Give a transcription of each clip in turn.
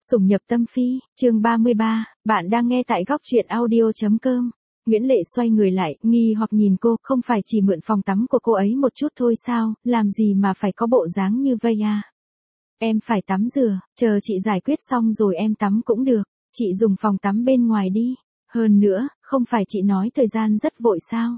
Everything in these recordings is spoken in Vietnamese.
Sủng nhập tâm phi, chương 33, bạn đang nghe tại góc truyện audio.com. Nguyễn Lệ xoay người lại, nghi hoặc nhìn cô, không phải chỉ mượn phòng tắm của cô ấy một chút thôi sao, làm gì mà phải có bộ dáng như vây à? Em phải tắm rửa, chờ chị giải quyết xong rồi em tắm cũng được, chị dùng phòng tắm bên ngoài đi. Hơn nữa, không phải chị nói thời gian rất vội sao?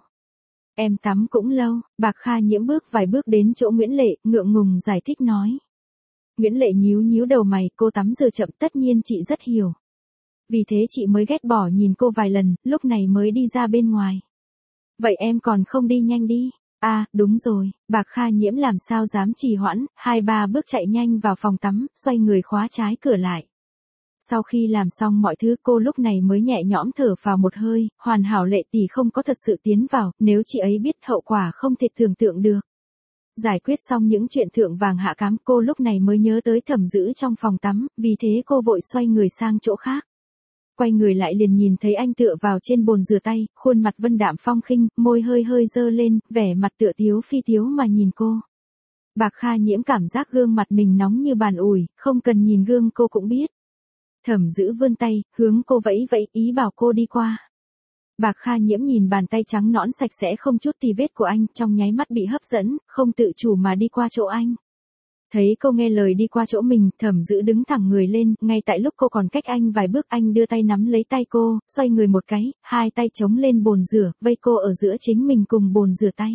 Em tắm cũng lâu, Bạc Kha Nhiễm bước vài bước đến chỗ Nguyễn Lệ, ngượng ngùng giải thích nói. Nguyễn Lệ nhíu nhíu đầu mày, cô tắm rửa chậm tất nhiên chị rất hiểu. Vì thế chị mới ghét bỏ nhìn cô vài lần, lúc này mới đi ra bên ngoài. Vậy em còn không đi nhanh đi. À, đúng rồi, Bạc Kha Nhiễm làm sao dám trì hoãn, 2-3 bước chạy nhanh vào phòng tắm, xoay người khóa trái cửa lại. Sau khi làm xong mọi thứ cô lúc này mới nhẹ nhõm thở vào một hơi, hoàn hảo Lệ tỷ không có thật sự tiến vào, nếu chị ấy biết hậu quả không thể tưởng tượng được. Giải quyết xong những chuyện thượng vàng hạ cám cô lúc này mới nhớ tới Thẩm Dữ trong phòng tắm, vì thế cô vội xoay người sang chỗ khác. Quay người lại liền nhìn thấy anh tựa vào trên bồn rửa tay, khuôn mặt vân đạm phong khinh, môi hơi hơi dơ lên, vẻ mặt tựa tiếu phi tiếu mà nhìn cô. Bạc Kha Nhiễm cảm giác gương mặt mình nóng như bàn ủi, không cần nhìn gương cô cũng biết. Thẩm Dữ vươn tay, hướng cô vẫy vẫy ý bảo cô đi qua. Bạc Kha Nhiễm nhìn bàn tay trắng nõn sạch sẽ không chút tì vết của anh, trong nháy mắt bị hấp dẫn, không tự chủ mà đi qua chỗ anh. Thấy cô nghe lời đi qua chỗ mình, Thẩm Dữ đứng thẳng người lên, ngay tại lúc cô còn cách anh vài bước anh đưa tay nắm lấy tay cô, xoay người một cái, hai tay chống lên bồn rửa, vây cô ở giữa chính mình cùng bồn rửa tay.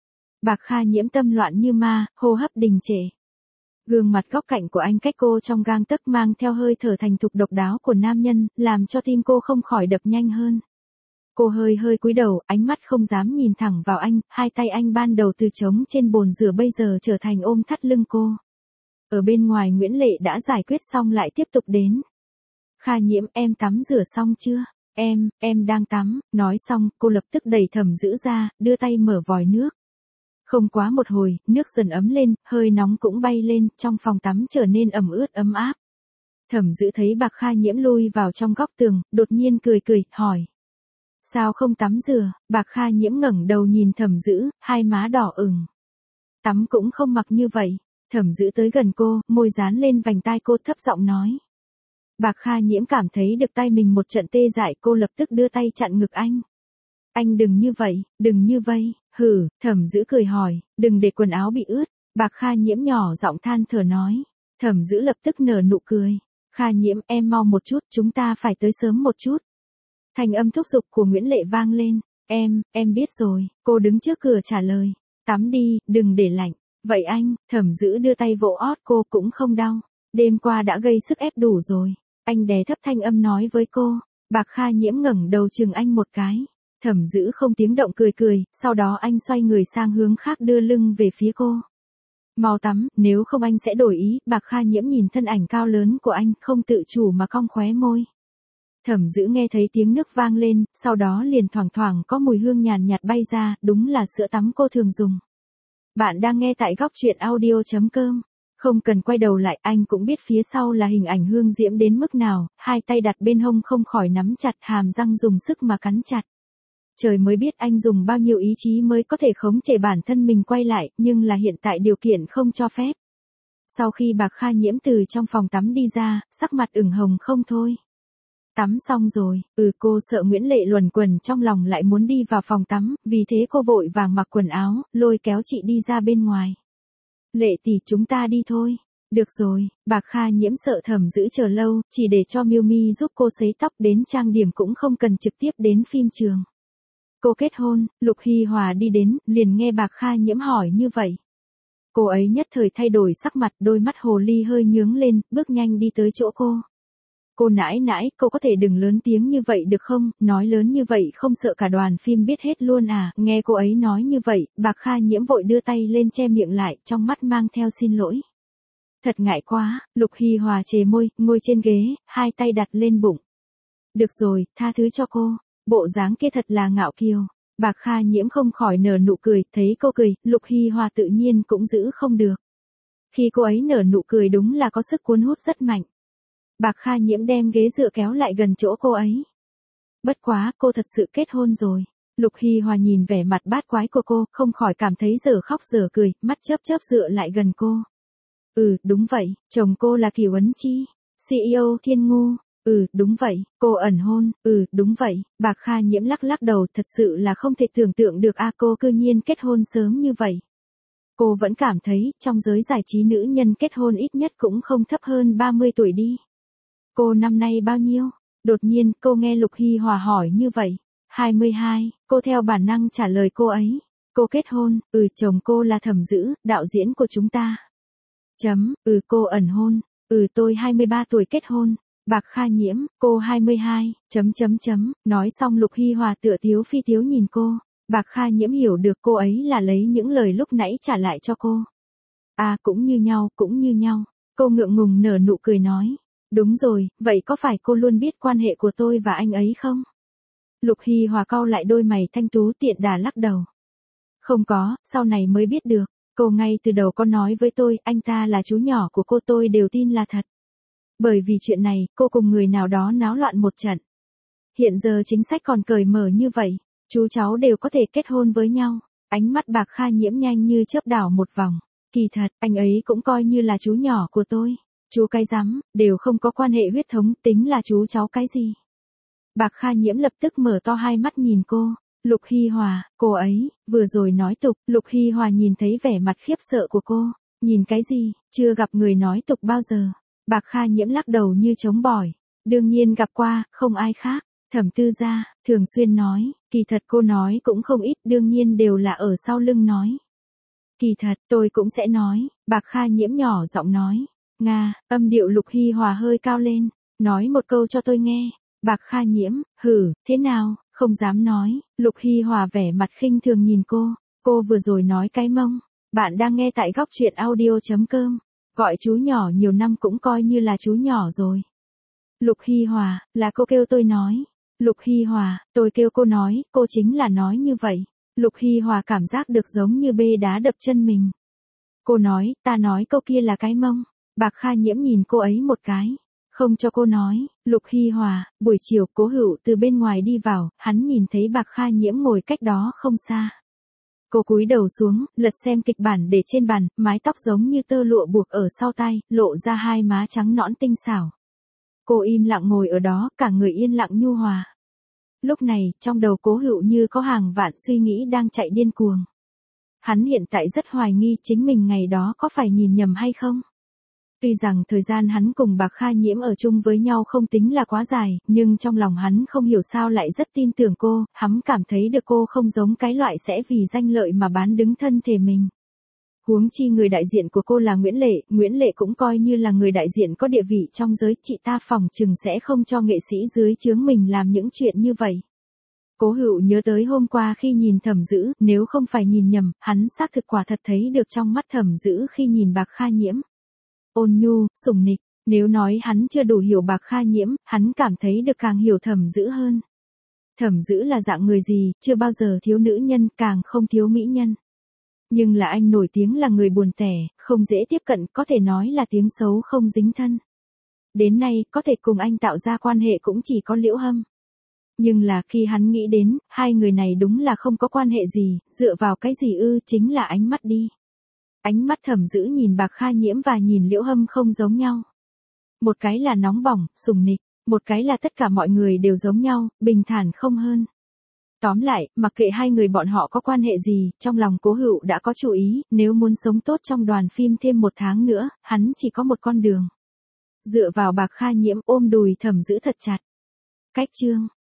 Bạc Kha Nhiễm tâm loạn như ma, hô hấp đình trệ. Gương mặt góc cạnh của anh cách cô trong gang tấc mang theo hơi thở thành thục độc đáo của nam nhân, làm cho tim cô không khỏi đập nhanh hơn. Cô hơi hơi cúi đầu, ánh mắt không dám nhìn thẳng vào anh, hai tay anh ban đầu từ trống trên bồn rửa bây giờ trở thành ôm thắt lưng cô. Ở bên ngoài Nguyễn Lệ đã giải quyết xong lại tiếp tục đến. Kha Nhiễm, em tắm rửa xong chưa? Em đang tắm, nói xong, cô lập tức đẩy Thẩm Dữ ra, đưa tay mở vòi nước. Không quá một hồi, nước dần ấm lên, hơi nóng cũng bay lên, trong phòng tắm trở nên ẩm ướt ấm áp. Thẩm Dữ thấy Bạc Kha Nhiễm lui vào trong góc tường, đột nhiên cười cười, hỏi. Sao không tắm rửa? Bạc Kha Nhiễm ngẩng đầu nhìn Thẩm Dữ, hai má đỏ ửng. Tắm cũng không mặc như vậy. Thẩm Dữ tới gần cô, môi dán lên vành tai cô thấp giọng nói. Bạc Kha Nhiễm cảm thấy được tay mình một trận tê dại, cô lập tức đưa tay chặn ngực anh. Anh đừng như vậy, đừng như vây. Hử, Thẩm Dữ cười hỏi, đừng để quần áo bị ướt. Bạc Kha Nhiễm nhỏ giọng than thở nói. Thẩm Dữ lập tức nở nụ cười. Kha Nhiễm, em mau một chút, chúng ta phải tới sớm một chút. Thanh âm thúc giục của Nguyễn Lệ vang lên. Em biết rồi, cô đứng trước cửa trả lời. Tắm đi, đừng để lạnh. Vậy anh, Thẩm Dữ đưa tay vỗ ót cô cũng không đau. Đêm qua đã gây sức ép đủ rồi. Anh đè thấp thanh âm nói với cô. Bạc Kha Nhiễm ngẩng đầu chừng anh một cái. Thẩm Dữ không tiếng động cười cười, sau đó anh xoay người sang hướng khác đưa lưng về phía cô. Mau tắm, nếu không anh sẽ đổi ý. Bạc Kha Nhiễm nhìn thân ảnh cao lớn của anh, không tự chủ mà cong khóe môi. Thẩm Dữ nghe thấy tiếng nước vang lên, sau đó liền thoảng thoảng có mùi hương nhàn nhạt bay ra, đúng là sữa tắm cô thường dùng. Bạn đang nghe tại góc truyện audio.com. Không cần quay đầu lại, anh cũng biết phía sau là hình ảnh Hương Diễm đến mức nào, hai tay đặt bên hông không khỏi nắm chặt, hàm răng dùng sức mà cắn chặt. Trời mới biết anh dùng bao nhiêu ý chí mới có thể khống chế bản thân mình quay lại, nhưng là hiện tại điều kiện không cho phép. Sau khi Bạc Kha Nhiễm từ trong phòng tắm đi ra, sắc mặt ửng hồng không thôi. Tắm xong rồi, cô sợ Nguyễn Lệ luẩn quẩn trong lòng lại muốn đi vào phòng tắm, vì thế cô vội vàng mặc quần áo, lôi kéo chị đi ra bên ngoài. Lệ tỷ, chúng ta đi thôi. Được rồi, Bạc Kha Nhiễm sợ Thẩm Dữ chờ lâu, chỉ để cho Miêu Mi giúp cô sấy tóc, đến trang điểm cũng không cần trực tiếp đến phim trường. Cô kết hôn, Lục Hy Hòa đi đến, liền nghe Bạc Kha Nhiễm hỏi như vậy. Cô ấy nhất thời thay đổi sắc mặt, đôi mắt hồ ly hơi nhướng lên, bước nhanh đi tới chỗ cô. Cô nãi nãi, cô có thể đừng lớn tiếng như vậy được không, nói lớn như vậy không sợ cả đoàn phim biết hết luôn à, nghe cô ấy nói như vậy, Bạc Kha Nhiễm vội đưa tay lên che miệng lại, trong mắt mang theo xin lỗi. Thật ngại quá, Lục Hy Hòa chề môi, ngồi trên ghế, hai tay đặt lên bụng. Được rồi, tha thứ cho cô, bộ dáng kia thật là ngạo kiều. Bạc Kha Nhiễm không khỏi nở nụ cười, thấy cô cười, Lục Hy Hòa tự nhiên cũng giữ không được. Khi cô ấy nở nụ cười đúng là có sức cuốn hút rất mạnh. Bạc Kha Nhiễm đem ghế dựa kéo lại gần chỗ cô ấy. Bất quá, cô thật sự kết hôn rồi. Lục Hy Hòa nhìn vẻ mặt bát quái của cô, không khỏi cảm thấy dở khóc dở cười, mắt chớp chớp dựa lại gần cô. Đúng vậy, chồng cô là Kiều Ấn Chi. CEO Thiên Ngu. Đúng vậy, cô ẩn hôn, đúng vậy, Bạc Kha Nhiễm lắc lắc đầu, thật sự là không thể tưởng tượng được cô cư nhiên kết hôn sớm như vậy. Cô vẫn cảm thấy, trong giới giải trí nữ nhân kết hôn ít nhất cũng không thấp hơn 30 tuổi đi. Cô năm nay bao nhiêu? Đột nhiên, cô nghe Lục Hy Hòa hỏi như vậy. 22, cô theo bản năng trả lời cô ấy. Cô kết hôn, chồng cô là Thẩm Dữ, đạo diễn của chúng ta. Cô ẩn hôn, tôi 23 tuổi kết hôn. Bạc Kha Nhiễm, cô 22, nói xong Lục Hy Hòa tựa tiếu phi tiếu nhìn cô. Bạc Kha Nhiễm hiểu được cô ấy là lấy những lời lúc nãy trả lại cho cô. Cũng như nhau, cũng như nhau. Cô ngượng ngùng nở nụ cười nói. Đúng rồi, vậy có phải cô luôn biết quan hệ của tôi và anh ấy không? Lục Hy Hòa cau lại đôi mày thanh tú tiện đà lắc đầu. Không có, sau này mới biết được. Cô ngay từ đầu có nói với tôi, anh ta là chú nhỏ của cô, tôi đều tin là thật. Bởi vì chuyện này, cô cùng người nào đó náo loạn một trận. Hiện giờ chính sách còn cởi mở như vậy, chú cháu đều có thể kết hôn với nhau. Ánh mắt Bạc Kha Nhiễm nhanh như chớp đảo một vòng. Kỳ thật, anh ấy cũng coi như là chú nhỏ của tôi. Chú cái rắm, đều không có quan hệ huyết thống, tính là chú cháu cái gì. Bạc Kha Nhiễm lập tức mở to hai mắt nhìn cô. Lục Hy Hòa, cô ấy, vừa rồi nói tục. Lục Hy Hòa nhìn thấy vẻ mặt khiếp sợ của cô. Nhìn cái gì, chưa gặp người nói tục bao giờ. Bạc Kha Nhiễm lắc đầu như trống bỏi. Đương nhiên gặp qua, không ai khác. Thẩm Tư Gia, thường xuyên nói, kỳ thật cô nói cũng không ít, đương nhiên đều là ở sau lưng nói. Kỳ thật, tôi cũng sẽ nói, Bạc Kha Nhiễm nhỏ giọng nói. Nga, âm điệu Lục Hy Hòa hơi cao lên, nói một câu cho tôi nghe. Bạc Kha Nhiễm, thế nào, không dám nói. Lục Hy Hòa vẻ mặt khinh thường nhìn cô vừa rồi nói cái mông. Bạn đang nghe tại góc truyện audio.com. Gọi chú nhỏ nhiều năm cũng coi như là chú nhỏ rồi. Lục Hy Hòa, là cô kêu tôi nói. Lục Hy Hòa, tôi kêu cô nói, cô chính là nói như vậy. Lục Hy Hòa cảm giác được giống như bê đá đập chân mình. Cô nói, ta nói câu kia là cái mông. Bạc Kha Nhiễm nhìn cô ấy một cái. Không cho cô nói. Lục Hy Hòa, buổi chiều Cố Hữu từ bên ngoài đi vào, hắn nhìn thấy Bạc Kha Nhiễm ngồi cách đó không xa. Cô cúi đầu xuống, lật xem kịch bản để trên bàn, mái tóc giống như tơ lụa buộc ở sau tai, lộ ra hai má trắng nõn tinh xảo. Cô im lặng ngồi ở đó, cả người yên lặng nhu hòa. Lúc này, trong đầu Cố Hữu như có hàng vạn suy nghĩ đang chạy điên cuồng. Hắn hiện tại rất hoài nghi chính mình ngày đó có phải nhìn nhầm hay không. Tuy rằng thời gian hắn cùng Bạc Kha Nhiễm ở chung với nhau không tính là quá dài, nhưng trong lòng hắn không hiểu sao lại rất tin tưởng cô, hắn cảm thấy được cô không giống cái loại sẽ vì danh lợi mà bán đứng thân thể mình. Huống chi người đại diện của cô là Nguyễn Lệ cũng coi như là người đại diện có địa vị trong giới, chị ta phỏng chừng sẽ không cho nghệ sĩ dưới trướng mình làm những chuyện như vậy. Cố Hữu nhớ tới hôm qua khi nhìn Thẩm Dữ, nếu không phải nhìn nhầm, hắn xác thực quả thật thấy được trong mắt Thẩm Dữ khi nhìn Bạc Kha Nhiễm. Ôn nhu, sủng nịch, nếu nói hắn chưa đủ hiểu Bạc Kha Nhiễm, hắn cảm thấy được càng hiểu Thẩm Dữ hơn. Thẩm Dữ là dạng người gì, chưa bao giờ thiếu nữ nhân, càng không thiếu mỹ nhân. Nhưng là anh nổi tiếng là người buồn tẻ, không dễ tiếp cận, có thể nói là tiếng xấu không dính thân. Đến nay, có thể cùng anh tạo ra quan hệ cũng chỉ có Liễu Hâm. Nhưng là khi hắn nghĩ đến, hai người này đúng là không có quan hệ gì, dựa vào cái gì chính là ánh mắt đi. Ánh mắt Thẩm Dữ nhìn Bạc Kha Nhiễm và nhìn Liễu Hâm không giống nhau. Một cái là nóng bỏng, sùng nịch, một cái là tất cả mọi người đều giống nhau, bình thản không hơn. Tóm lại, mặc kệ hai người bọn họ có quan hệ gì, trong lòng Cố Hữu đã có chủ ý, nếu muốn sống tốt trong đoàn phim thêm 1 tháng nữa, hắn chỉ có một con đường. Dựa vào Bạc Kha Nhiễm ôm đùi Thẩm Dữ thật chặt. Cách chương